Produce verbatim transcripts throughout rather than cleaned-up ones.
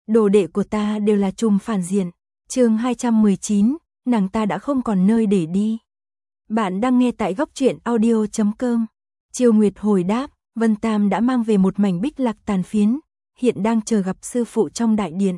đồ đệ của ta đều là trùm phản diện. Chương hai trăm mười chín, nàng ta đã không còn nơi để đi. Bạn đang nghe tại góc truyện audio chấm com. Chiêu Nguyệt hồi đáp, Vân Tam đã mang về một mảnh bích lạc tàn phiến, hiện đang chờ gặp sư phụ trong đại điện.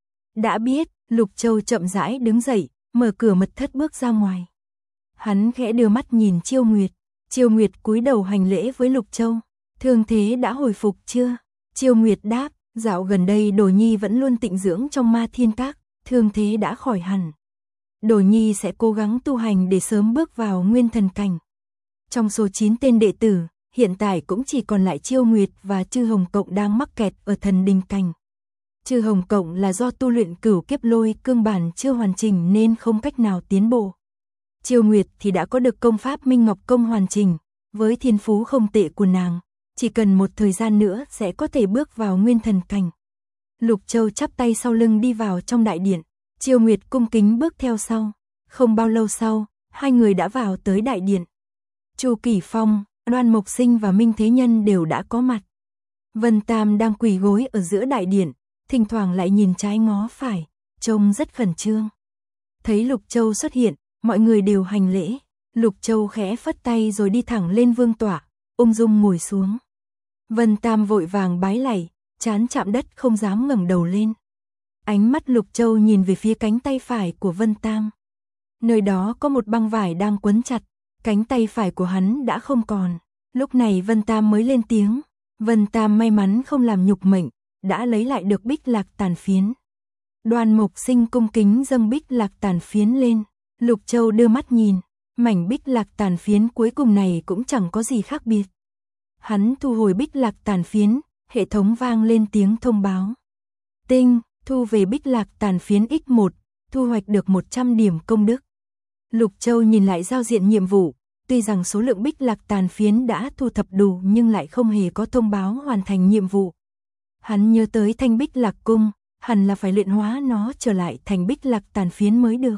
Đã biết, Lục Châu chậm rãi đứng dậy, mở cửa mật thất bước ra ngoài. Hắn khẽ đưa mắt nhìn Chiêu Nguyệt, Chiêu Nguyệt cúi đầu hành lễ với Lục Châu. Thương thế đã hồi phục chưa? Chiêu Nguyệt đáp, dạo gần đây Đồ Nhi vẫn luôn tịnh dưỡng trong Ma Thiên Các, thương thế đã khỏi hẳn. Đồ Nhi sẽ cố gắng tu hành để sớm bước vào nguyên thần cảnh. Trong số chín tên đệ tử, hiện tại cũng chỉ còn lại Chiêu Nguyệt và Chư Hồng Cộng đang mắc kẹt ở thần đình cảnh. Chư Hồng Cộng là do tu luyện cửu kiếp lôi cương bản chưa hoàn chỉnh nên không cách nào tiến bộ. Chiêu Nguyệt thì đã có được công pháp Minh Ngọc Công hoàn chỉnh, với thiên phú không tệ của nàng, chỉ cần một thời gian nữa sẽ có thể bước vào nguyên thần cảnh. Lục Châu chắp tay sau lưng đi vào trong đại điện, Chiêu Nguyệt cung kính bước theo sau. Không bao lâu sau, hai người đã vào tới đại điện. Chu Kỳ Phong, Đoan Mộc Sinh và Minh Thế Nhân đều đã có mặt. Vân Tam đang quỳ gối ở giữa đại điện, thỉnh thoảng lại nhìn trái ngó phải, trông rất khẩn trương. Thấy Lục Châu xuất hiện, mọi người đều hành lễ. Lục Châu khẽ phất tay rồi đi thẳng lên vương tọa, ung dung ngồi xuống. Vân Tam vội vàng bái lạy, trán chạm đất không dám ngẩng đầu lên. Ánh mắt Lục Châu nhìn về phía cánh tay phải của Vân Tam. Nơi đó có một băng vải đang quấn chặt, cánh tay phải của hắn đã không còn. Lúc này Vân Tam mới lên tiếng. Vân Tam may mắn không làm nhục mệnh, đã lấy lại được bích lạc tàn phiến. Đoan Mộc Sinh cung kính dâng bích lạc tàn phiến lên. Lục Châu đưa mắt nhìn, mảnh bích lạc tàn phiến cuối cùng này cũng chẳng có gì khác biệt. Hắn thu hồi bích lạc tàn phiến, hệ thống vang lên tiếng thông báo. Tinh, thu về bích lạc tàn phiến nhân một, thu hoạch được một trăm điểm công đức. Lục Châu nhìn lại giao diện nhiệm vụ, tuy rằng số lượng bích lạc tàn phiến đã thu thập đủ nhưng lại không hề có thông báo hoàn thành nhiệm vụ. Hắn nhớ tới thanh bích lạc cung, hẳn là phải luyện hóa nó trở lại thành bích lạc tàn phiến mới được.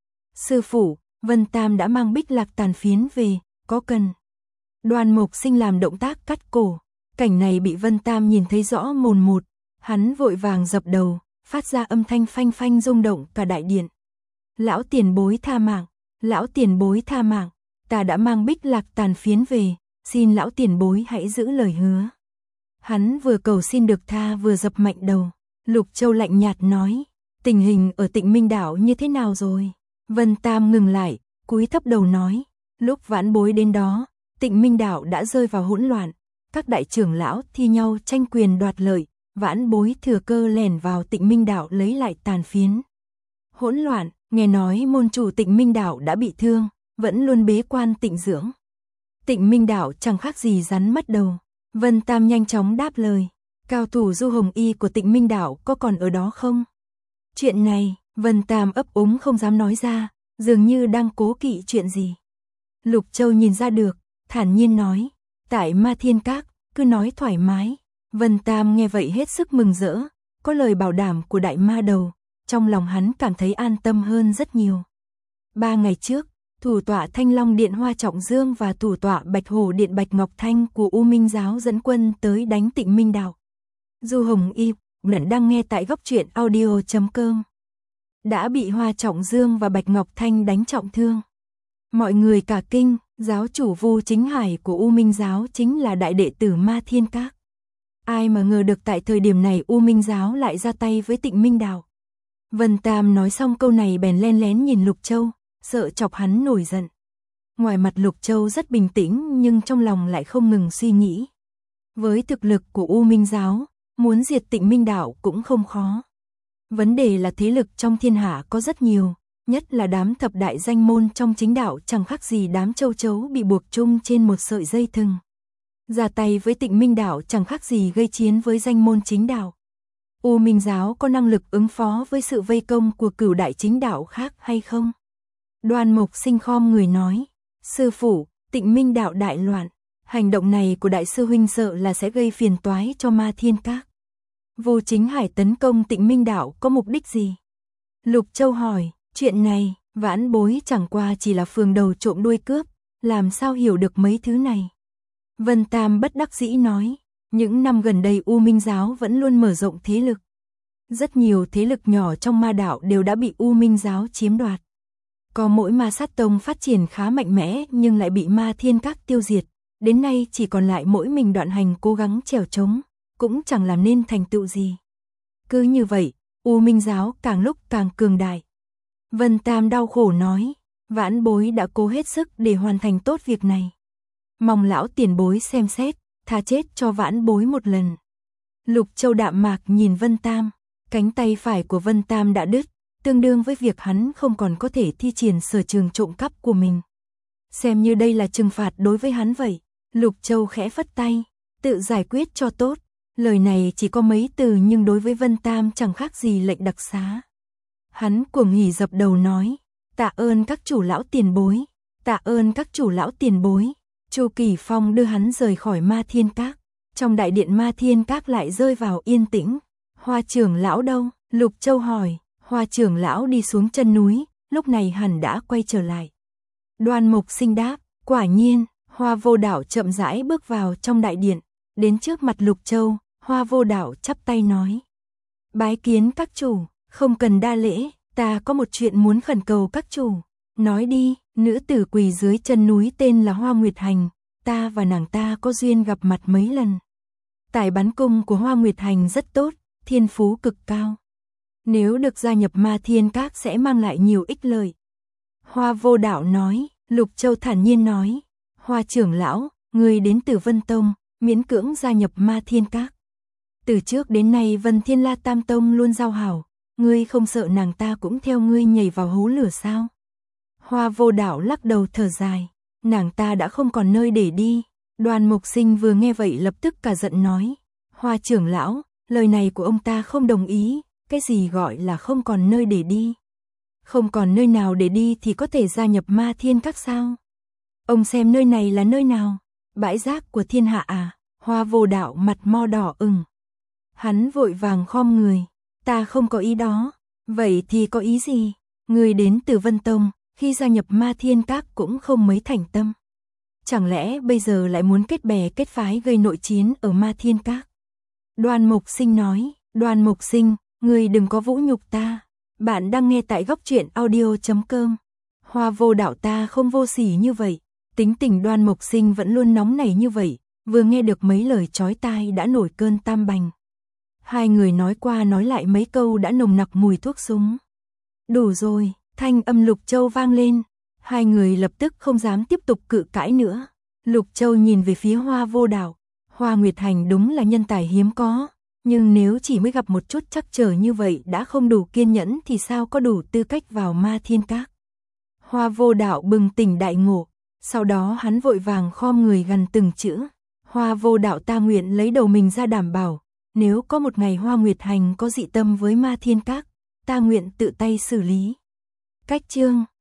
Sư phụ, Vân Tam đã mang bích lạc tàn phiến về, có cần? Đoan Mộc Sinh làm động tác cắt cổ, cảnh này bị Vân Tam nhìn thấy rõ mồn một, hắn vội vàng dập đầu, phát ra âm thanh phanh phanh rung động cả đại điện. Lão tiền bối tha mạng, lão tiền bối tha mạng, ta đã mang bích lạc tàn phiến về, xin lão tiền bối hãy giữ lời hứa. Hắn vừa cầu xin được tha vừa dập mạnh đầu. Lục Châu lạnh nhạt nói, tình hình ở Tịnh Minh Đảo như thế nào rồi? Vân Tam ngừng lại, cúi thấp đầu nói, lúc vãn bối đến đó, Tịnh Minh Đảo đã rơi vào hỗn loạn, các đại trưởng lão thi nhau tranh quyền đoạt lợi, vãn bối thừa cơ lẻn vào Tịnh Minh Đảo lấy lại tàn phiến. Hỗn loạn, nghe nói môn chủ Tịnh Minh Đảo đã bị thương, vẫn luôn bế quan tịnh dưỡng. Tịnh Minh Đảo chẳng khác gì rắn mất đầu. Vân Tam nhanh chóng đáp lời, cao thủ Du Hồng Y của Tịnh Minh Đảo có còn ở đó không? Chuyện này, Vân Tam ấp úng không dám nói ra, dường như đang cố kỵ chuyện gì. Lục Châu nhìn ra được, thản nhiên nói, tại Ma Thiên Các, cứ nói thoải mái. Vân Tam nghe vậy hết sức mừng rỡ, có lời bảo đảm của đại ma đầu, trong lòng hắn cảm thấy an tâm hơn rất nhiều. Ba ngày trước, thủ tọa Thanh Long Điện Hoa Trọng Dương và thủ tọa Bạch Hổ Điện Bạch Ngọc Thanh của U Minh Giáo dẫn quân tới đánh Tịnh Minh Đảo. Du Hồng Y, bạn đang nghe tại góc truyện audio chấm com. Đã bị Hoa Trọng Dương và Bạch Ngọc Thanh đánh trọng thương. Mọi người cả kinh, giáo chủ Vu Chính Hải của U Minh Giáo chính là đại đệ tử Ma Thiên Các. Ai mà ngờ được tại thời điểm này U Minh Giáo lại ra tay với Tịnh Minh Đảo. Vân Tam nói xong câu này bèn len lén nhìn Lục Châu, sợ chọc hắn nổi giận. Ngoài mặt Lục Châu rất bình tĩnh nhưng trong lòng lại không ngừng suy nghĩ. Với thực lực của U Minh Giáo, muốn diệt Tịnh Minh Đảo cũng không khó. Vấn đề là thế lực trong thiên hạ có rất nhiều, nhất là đám thập đại danh môn trong chính đạo chẳng khác gì đám châu chấu bị buộc chung trên một sợi dây thừng. Ra tay với Tịnh Minh Đảo chẳng khác gì gây chiến với danh môn chính đạo. U Minh Giáo có năng lực ứng phó với sự vây công của cửu đại chính đạo khác hay không? Đoan Mộc Sinh khom người nói, sư phụ, Tịnh Minh Đạo đại loạn, hành động này của đại sư huynh sợ là sẽ gây phiền toái cho Ma Thiên Các. Vu Chính Hải tấn công Tịnh Minh Đạo có mục đích gì? Lục Châu hỏi, chuyện này, vãn bối chẳng qua chỉ là phường đầu trộm đuôi cướp, làm sao hiểu được mấy thứ này? Vân Tam bất đắc dĩ nói, những năm gần đây U Minh Giáo vẫn luôn mở rộng thế lực. Rất nhiều thế lực nhỏ trong ma đạo đều đã bị U Minh giáo chiếm đoạt. Có mỗi ma sát tông phát triển khá mạnh mẽ nhưng lại bị ma thiên các tiêu diệt. Đến nay chỉ còn lại mỗi mình Đoạn Hành cố gắng trèo trống, cũng chẳng làm nên thành tựu gì. Cứ như vậy, U Minh giáo càng lúc càng cường đại. Vân Tam đau khổ nói, vãn bối đã cố hết sức để hoàn thành tốt việc này. Mong lão tiền bối xem xét, tha chết cho vãn bối một lần. Lục Châu đạm mạc nhìn Vân Tam, cánh tay phải của Vân Tam đã đứt, tương đương với việc hắn không còn có thể thi triển sở trường trộm cắp của mình. Xem như đây là trừng phạt đối với hắn vậy. Lục Châu khẽ phất tay, tự giải quyết cho tốt. Lời này chỉ có mấy từ nhưng đối với Vân Tam chẳng khác gì lệnh đặc xá. Hắn cuồng hỉ dập đầu nói, tạ ơn các chủ lão tiền bối, tạ ơn các chủ lão tiền bối. Chu Kỳ Phong đưa hắn rời khỏi Ma Thiên Các. Trong đại điện Ma Thiên Các lại rơi vào yên tĩnh. Hoa trưởng lão đâu? Lục Châu hỏi. Hoa trưởng lão đi xuống chân núi, lúc này hẳn đã quay trở lại. Đoan Mục Sinh đáp, quả nhiên. Hoa Vô Đạo chậm rãi bước vào trong đại điện, đến trước mặt Lục Châu, Hoa Vô Đạo chắp tay nói. Bái kiến các chủ, không cần đa lễ, ta có một chuyện muốn khẩn cầu các chủ. Nói đi, nữ tử quỳ dưới chân núi tên là Hoa Nguyệt Hành, ta và nàng ta có duyên gặp mặt mấy lần. Tài bắn cung của Hoa Nguyệt Hành rất tốt, thiên phú cực cao. Nếu được gia nhập Ma Thiên Các sẽ mang lại nhiều ích lợi. Hoa Vô Đạo nói, Lục Châu thản nhiên nói. Hoa trưởng lão, người đến từ Vân Tông, miễn cưỡng gia nhập Ma Thiên Các. Từ trước đến nay Vân Thiên La Tam Tông luôn giao hảo, ngươi không sợ nàng ta cũng theo ngươi nhảy vào hố lửa sao? Hoa Vô Đạo lắc đầu thở dài, nàng ta đã không còn nơi để đi. Đoan Mục Sinh vừa nghe vậy lập tức cả giận nói, Hoa trưởng lão, lời này của ông ta không đồng ý, cái gì gọi là không còn nơi để đi? Không còn nơi nào để đi thì có thể gia nhập Ma Thiên Các sao? Ông xem nơi này là nơi nào? Bãi rác của thiên hạ à? Hoa Vô Đạo mặt mo đỏ ửng. Hắn vội vàng khom người. Ta không có ý đó. Vậy thì có ý gì? Người đến từ Vân Tông, khi gia nhập Ma Thiên Các cũng không mấy thành tâm. Chẳng lẽ bây giờ lại muốn kết bè kết phái gây nội chiến ở Ma Thiên Các? Đoan Mục Sinh nói, Đoan Mục Sinh, người đừng có vũ nhục ta. Bạn đang nghe tại góc truyện audio chấm com. Hoa Vô Đạo ta không vô sỉ như vậy. Tính tình Đoan Mục Sinh vẫn luôn nóng nảy như vậy, vừa nghe được mấy lời chói tai đã nổi cơn tam bành. Hai người nói qua nói lại mấy câu đã nồng nặc mùi thuốc súng. Đủ rồi, thanh âm Lục Châu vang lên, hai người lập tức không dám tiếp tục cự cãi nữa. Lục Châu nhìn về phía Hoa Vô Đạo, Hoa Nguyệt Hành đúng là nhân tài hiếm có, nhưng nếu chỉ mới gặp một chút trắc trở như vậy đã không đủ kiên nhẫn thì sao có đủ tư cách vào Ma Thiên Các. Hoa Vô Đạo bừng tỉnh đại ngộ. Sau đó hắn vội vàng khom người gần từng chữ. Hoa Vô Đạo ta nguyện lấy đầu mình ra đảm bảo, nếu có một ngày Hoa Nguyệt Hành có dị tâm với Ma Thiên Các, ta nguyện tự tay xử lý. Cách chương